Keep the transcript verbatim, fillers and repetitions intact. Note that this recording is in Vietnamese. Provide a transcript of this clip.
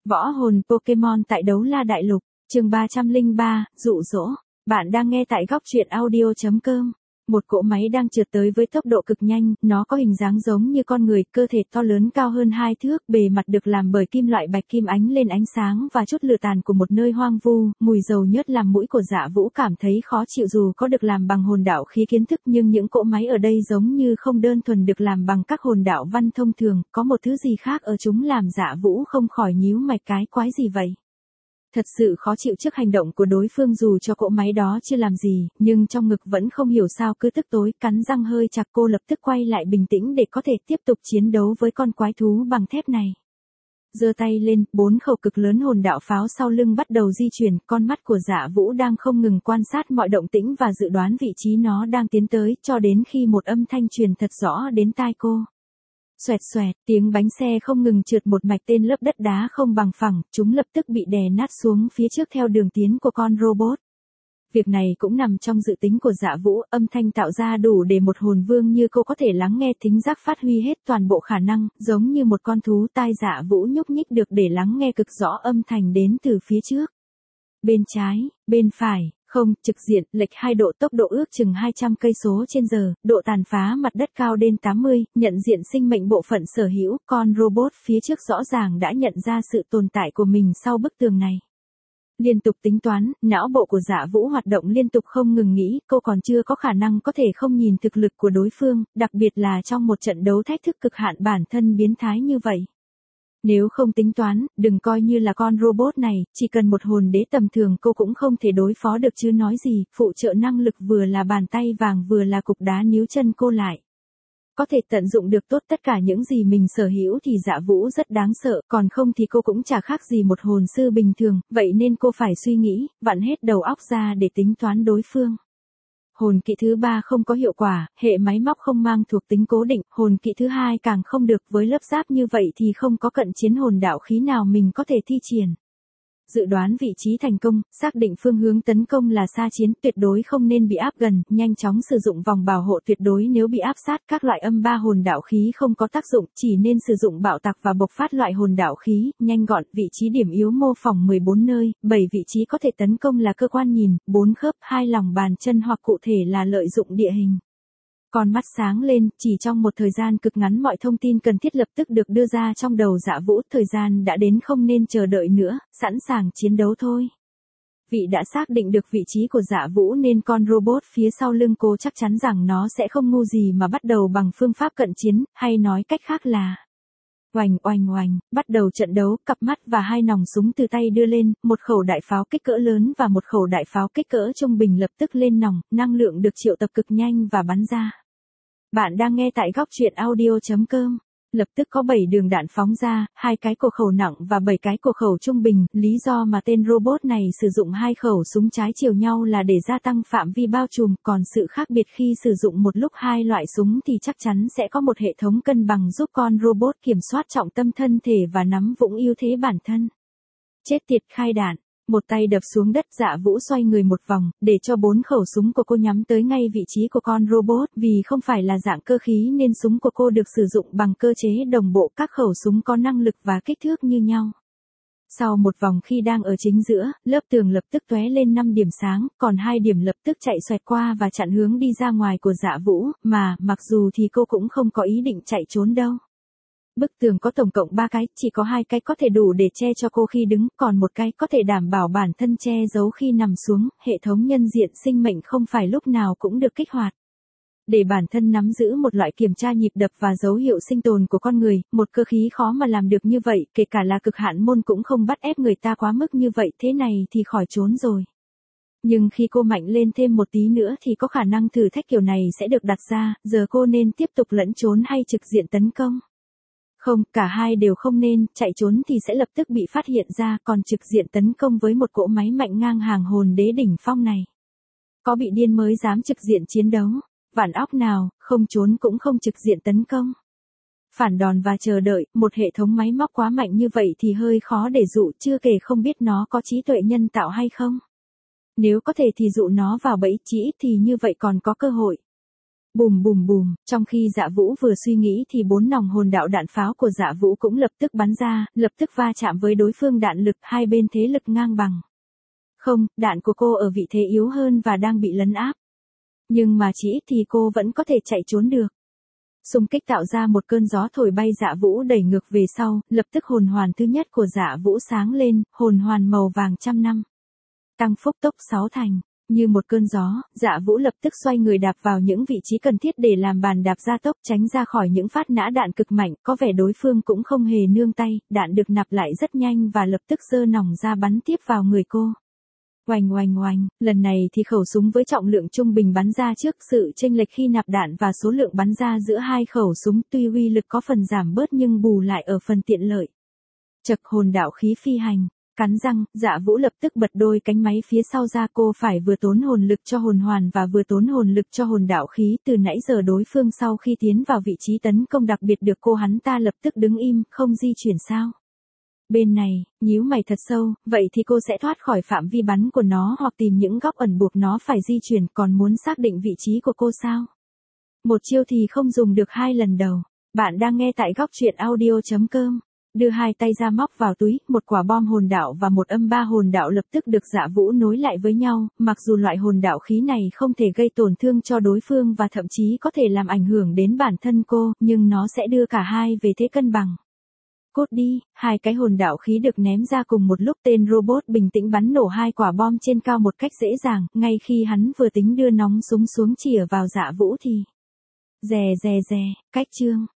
Võ hồn Pokemon tại Đấu La Đại Lục, chương ba trăm lẻ ba, dụ dỗ. Bạn đang nghe tại góc truyện audio chấm com. Một cỗ máy đang trượt tới với tốc độ cực nhanh, nó có hình dáng giống như con người, cơ thể to lớn cao hơn hai thước, bề mặt được làm bởi kim loại bạch kim ánh lên ánh sáng và chút lửa tàn của một nơi hoang vu, mùi dầu nhớt làm mũi của Dạ Vũ cảm thấy khó chịu dù có được làm bằng hồn đạo khí kiến thức, nhưng những cỗ máy ở đây giống như không đơn thuần được làm bằng các hồn đạo văn thông thường, có một thứ gì khác ở chúng làm Dạ Vũ không khỏi nhíu mày, cái quái gì vậy? Thật sự khó chịu trước hành động của đối phương dù cho cỗ máy đó chưa làm gì, nhưng trong ngực vẫn không hiểu sao cứ tức tối, cắn răng hơi chặt. Cô lập tức quay lại bình tĩnh để có thể tiếp tục chiến đấu với con quái thú bằng thép này. Giơ tay lên, bốn khẩu cực lớn hồn đạo pháo sau lưng bắt đầu di chuyển, con mắt của Dạ Vũ đang không ngừng quan sát mọi động tĩnh và dự đoán vị trí nó đang tiến tới, cho đến khi một âm thanh truyền thật rõ đến tai cô. Xoẹt xoẹt, tiếng bánh xe không ngừng trượt một mạch tên lớp đất đá không bằng phẳng, chúng lập tức bị đè nát xuống phía trước theo đường tiến của con robot. Việc này cũng nằm trong dự tính của Dạ Vũ, âm thanh tạo ra đủ để một hồn vương như cô có thể lắng nghe, thính giác phát huy hết toàn bộ khả năng, giống như một con thú. Tai Dạ Vũ nhúc nhích được để lắng nghe cực rõ âm thanh đến từ phía trước. Bên trái, bên phải, không, trực diện, lệch hai độ, tốc độ ước chừng hai trăm cây số trên giờ, độ tàn phá mặt đất cao đến tám mươi, nhận diện sinh mệnh bộ phận sở hữu, con robot phía trước rõ ràng đã nhận ra sự tồn tại của mình sau bức tường này. Liên tục tính toán, não bộ của Dạ Vũ hoạt động liên tục không ngừng nghĩ, cô còn chưa có khả năng có thể không nhìn thực lực của đối phương, đặc biệt là trong một trận đấu thách thức cực hạn bản thân biến thái như vậy. Nếu không tính toán, đừng coi như là con robot này, chỉ cần một hồn đế tầm thường cô cũng không thể đối phó được chứ nói gì, phụ trợ năng lực vừa là bàn tay vàng vừa là cục đá níu chân cô lại. Có thể tận dụng được tốt tất cả những gì mình sở hữu thì Dạ Vũ rất đáng sợ, còn không thì cô cũng chả khác gì một hồn sư bình thường, vậy nên cô phải suy nghĩ, vặn hết đầu óc ra để tính toán đối phương. Hồn kỹ thứ ba không có hiệu quả, hệ máy móc không mang thuộc tính cố định, hồn kỹ thứ hai càng không được, với lớp giáp như vậy thì không có cận chiến hồn đạo khí nào mình có thể thi triển. Dự đoán vị trí thành công, xác định phương hướng tấn công là xa chiến, tuyệt đối không nên bị áp gần, nhanh chóng sử dụng vòng bảo hộ tuyệt đối nếu bị áp sát. Các loại âm ba hồn đạo khí không có tác dụng, chỉ nên sử dụng bạo tạc và bộc phát loại hồn đạo khí, nhanh gọn. Vị trí điểm yếu mô phỏng mười bốn nơi, bảy vị trí có thể tấn công là cơ quan nhìn, bốn khớp, hai lòng bàn chân hoặc cụ thể là lợi dụng địa hình. Con mắt sáng lên, chỉ trong một thời gian cực ngắn mọi thông tin cần thiết lập tức được đưa ra trong đầu Dạ Vũ, thời gian đã đến không nên chờ đợi nữa, sẵn sàng chiến đấu thôi. Vị đã xác định được vị trí của Dạ Vũ nên con robot phía sau lưng cô chắc chắn rằng nó sẽ không ngu gì mà bắt đầu bằng phương pháp cận chiến, hay nói cách khác là oành oành oành, bắt đầu trận đấu. Cặp mắt và hai nòng súng từ tay đưa lên, một khẩu đại pháo kích cỡ lớn và một khẩu đại pháo kích cỡ trung bình lập tức lên nòng, năng lượng được triệu tập cực nhanh và bắn ra. Bạn đang nghe tại góc truyện audio chấm com. Lập tức có bảy đường đạn phóng ra, hai cái cổ khẩu nặng và bảy cái cổ khẩu trung bình, lý do mà tên robot này sử dụng hai khẩu súng trái chiều nhau là để gia tăng phạm vi bao trùm, còn sự khác biệt khi sử dụng một lúc hai loại súng thì chắc chắn sẽ có một hệ thống cân bằng giúp con robot kiểm soát trọng tâm thân thể và nắm vững ưu thế bản thân. Chết tiệt, khai đạn. Một tay đập xuống đất, Dạ Vũ xoay người một vòng, để cho bốn khẩu súng của cô nhắm tới ngay vị trí của con robot, vì không phải là dạng cơ khí nên súng của cô được sử dụng bằng cơ chế đồng bộ, các khẩu súng có năng lực và kích thước như nhau. Sau một vòng khi đang ở chính giữa, lớp tường lập tức tóe lên năm điểm sáng, còn hai điểm lập tức chạy xoẹt qua và chặn hướng đi ra ngoài của Dạ Vũ, mà, mặc dù thì cô cũng không có ý định chạy trốn đâu. Bức tường có tổng cộng ba cái, chỉ có hai cái có thể đủ để che cho cô khi đứng, còn một cái có thể đảm bảo bản thân che giấu khi nằm xuống. Hệ thống nhân diện sinh mệnh không phải lúc nào cũng được kích hoạt. Để bản thân nắm giữ một loại kiểm tra nhịp đập và dấu hiệu sinh tồn của con người, một cơ khí khó mà làm được như vậy, kể cả là cực hạn môn cũng không bắt ép người ta quá mức như vậy, thế này thì khỏi trốn rồi. Nhưng khi cô mạnh lên thêm một tí nữa thì có khả năng thử thách kiểu này sẽ được đặt ra, giờ cô nên tiếp tục lẫn trốn hay trực diện tấn công? Không, cả hai đều không nên, chạy trốn thì sẽ lập tức bị phát hiện ra, còn trực diện tấn công với một cỗ máy mạnh ngang hàng hồn đế đỉnh phong này. Có bị điên mới dám trực diện chiến đấu, vạn óc nào, không trốn cũng không trực diện tấn công. Phản đòn và chờ đợi, một hệ thống máy móc quá mạnh như vậy thì hơi khó để dụ, chưa kể không biết nó có trí tuệ nhân tạo hay không. Nếu có thể thì dụ nó vào bẫy, chỉ ít thì như vậy còn có cơ hội. Bùm bùm bùm, trong khi Dạ Vũ vừa suy nghĩ thì bốn nòng hồn đạo đạn pháo của Dạ Vũ cũng lập tức bắn ra, lập tức va chạm với đối phương đạn lực, hai bên thế lực ngang bằng. Không, đạn của cô ở vị thế yếu hơn và đang bị lấn áp. Nhưng mà chỉ ít thì cô vẫn có thể chạy trốn được. Xung kích tạo ra một cơn gió thổi bay Dạ Vũ đẩy ngược về sau, lập tức hồn hoàn thứ nhất của Dạ Vũ sáng lên, hồn hoàn màu vàng trăm năm. Tăng phúc tốc sáu thành. Như một cơn gió, Dạ Vũ lập tức xoay người đạp vào những vị trí cần thiết để làm bàn đạp gia tốc tránh ra khỏi những phát nã đạn cực mạnh, có vẻ đối phương cũng không hề nương tay, đạn được nạp lại rất nhanh và lập tức giơ nòng ra bắn tiếp vào người cô. Oành oành oành, lần này thì khẩu súng với trọng lượng trung bình bắn ra trước sự chênh lệch khi nạp đạn và số lượng bắn ra giữa hai khẩu súng tuy uy lực có phần giảm bớt nhưng bù lại ở phần tiện lợi. Chật hồn đạo khí phi hành. Cắn răng, Dạ Vũ lập tức bật đôi cánh máy phía sau ra, cô phải vừa tốn hồn lực cho hồn hoàn và vừa tốn hồn lực cho hồn đạo khí. Từ nãy giờ đối phương sau khi tiến vào vị trí tấn công đặc biệt được cô hắn ta lập tức đứng im, không di chuyển sao. Bên này, nhíu mày thật sâu, vậy thì cô sẽ thoát khỏi phạm vi bắn của nó hoặc tìm những góc ẩn buộc nó phải di chuyển, còn muốn xác định vị trí của cô sao? Một chiêu thì không dùng được hai lần đầu. Bạn đang nghe tại góc truyện audio chấm com. Đưa hai tay ra móc vào túi, một quả bom hồn đạo và một âm ba hồn đạo lập tức được Dạ Vũ nối lại với nhau, mặc dù loại hồn đạo khí này không thể gây tổn thương cho đối phương và thậm chí có thể làm ảnh hưởng đến bản thân cô, nhưng nó sẽ đưa cả hai về thế cân bằng. Cút đi, hai cái hồn đạo khí được ném ra cùng một lúc, tên robot bình tĩnh bắn nổ hai quả bom trên cao một cách dễ dàng, ngay khi hắn vừa tính đưa nòng súng xuống chĩa vào Dạ Vũ thì... Rè rè rè, cách chương.